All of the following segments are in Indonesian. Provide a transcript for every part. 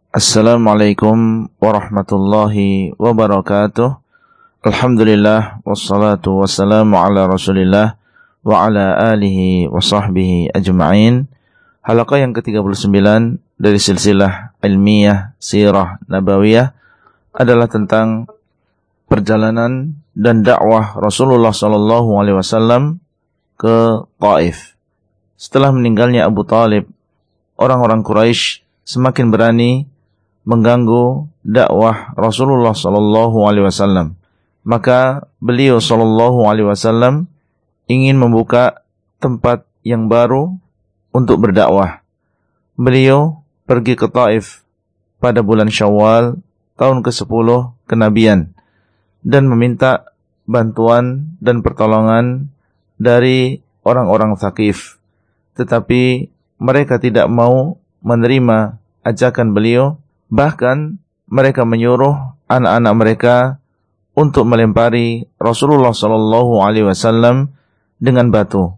Assalamualaikum warahmatullahi wabarakatuh. Alhamdulillah wassalatu wassalamu ala Rasulillah wa ala alihi wa sahbihi ajma'in. Halaqah yang ke-39 dari silsilah ilmiah Sirah Nabawiyah adalah tentang perjalanan dan dakwah Rasulullah sallallahu alaihi wasallam ke Taif. Setelah meninggalnya Abu Talib, orang-orang Quraisy semakin berani mengganggu dakwah Rasulullah sallallahu alaihi wasallam. Maka beliau sallallahu alaihi wasallam ingin membuka tempat yang baru untuk berdakwah. Beliau pergi ke Taif pada bulan Syawal tahun ke-10 kenabian dan meminta bantuan dan pertolongan dari orang-orang Tsaqif. Tetapi mereka tidak mau menerima ajakan beliau. Bahkan mereka menyuruh anak-anak mereka untuk melempari Rasulullah sallallahu alaihi wasallam dengan batu.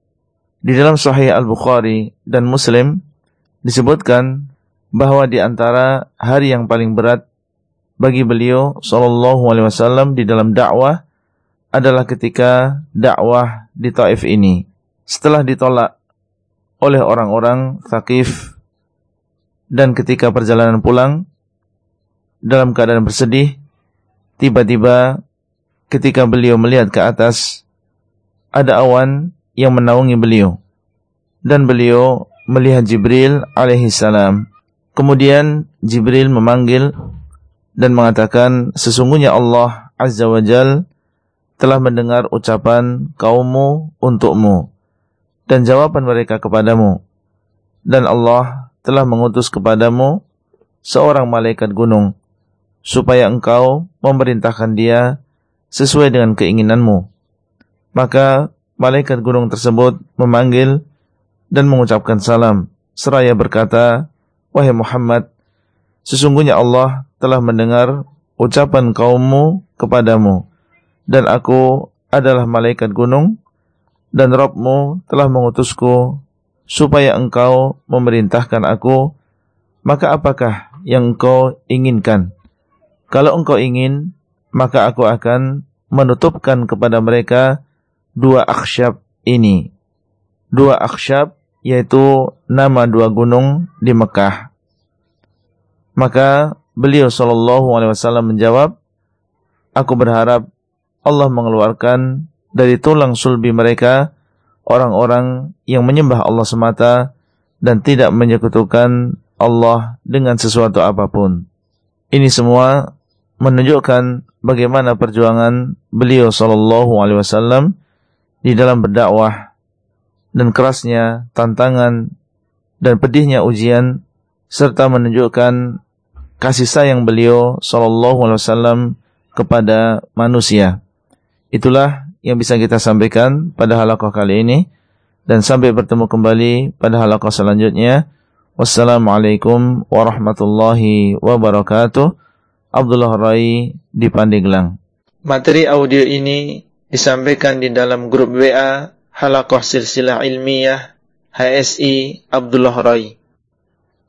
Di dalam Sahih Al-Bukhari dan Muslim disebutkan bahwa di antara hari yang paling berat bagi beliau sallallahu alaihi wasallam di dalam dakwah adalah ketika dakwah di Taif ini. Setelah ditolak oleh orang-orang Tsaqif dan ketika perjalanan pulang dalam keadaan bersedih, tiba-tiba ketika beliau melihat ke atas ada awan yang menaungi beliau dan beliau melihat Jibril alaihi salam. Kemudian Jibril memanggil dan mengatakan, sesungguhnya Allah azza wa jal telah mendengar ucapan kaummu untukmu dan jawaban mereka kepadamu, dan Allah telah mengutus kepadamu seorang malaikat gunung supaya engkau memerintahkan dia sesuai dengan keinginanmu. Maka malaikat gunung tersebut memanggil dan mengucapkan salam seraya berkata, wahai Muhammad, sesungguhnya Allah telah mendengar ucapan kaummu kepadamu, dan aku adalah malaikat gunung, dan Rabbmu telah mengutusku supaya engkau memerintahkan aku. Maka apakah yang engkau inginkan? Kalau engkau ingin, maka aku akan menutupkan kepada mereka dua aksyab ini. Dua aksyab yaitu nama dua gunung di Mekah. Maka beliau sallallahu alaihi wasallam menjawab, aku berharap Allah mengeluarkan dari tulang sulbi mereka orang-orang yang menyembah Allah semata dan tidak menyekutukan Allah dengan sesuatu apapun. Ini semua menunjukkan bagaimana perjuangan beliau sallallahu alaihi wasallam di dalam berdakwah dan kerasnya tantangan dan pedihnya ujian, serta menunjukkan kasih sayang beliau sallallahu alaihi wasallam kepada manusia. Itulah yang bisa kita sampaikan pada halaqah kali ini, dan sampai bertemu kembali pada halaqah selanjutnya. Wassalamualaikum warahmatullahi wabarakatuh. Abdullah Rai di Pandeglang. Materi audio ini disampaikan di dalam grup WA Halaqah Silsilah Ilmiah HSI Abdullah Rai.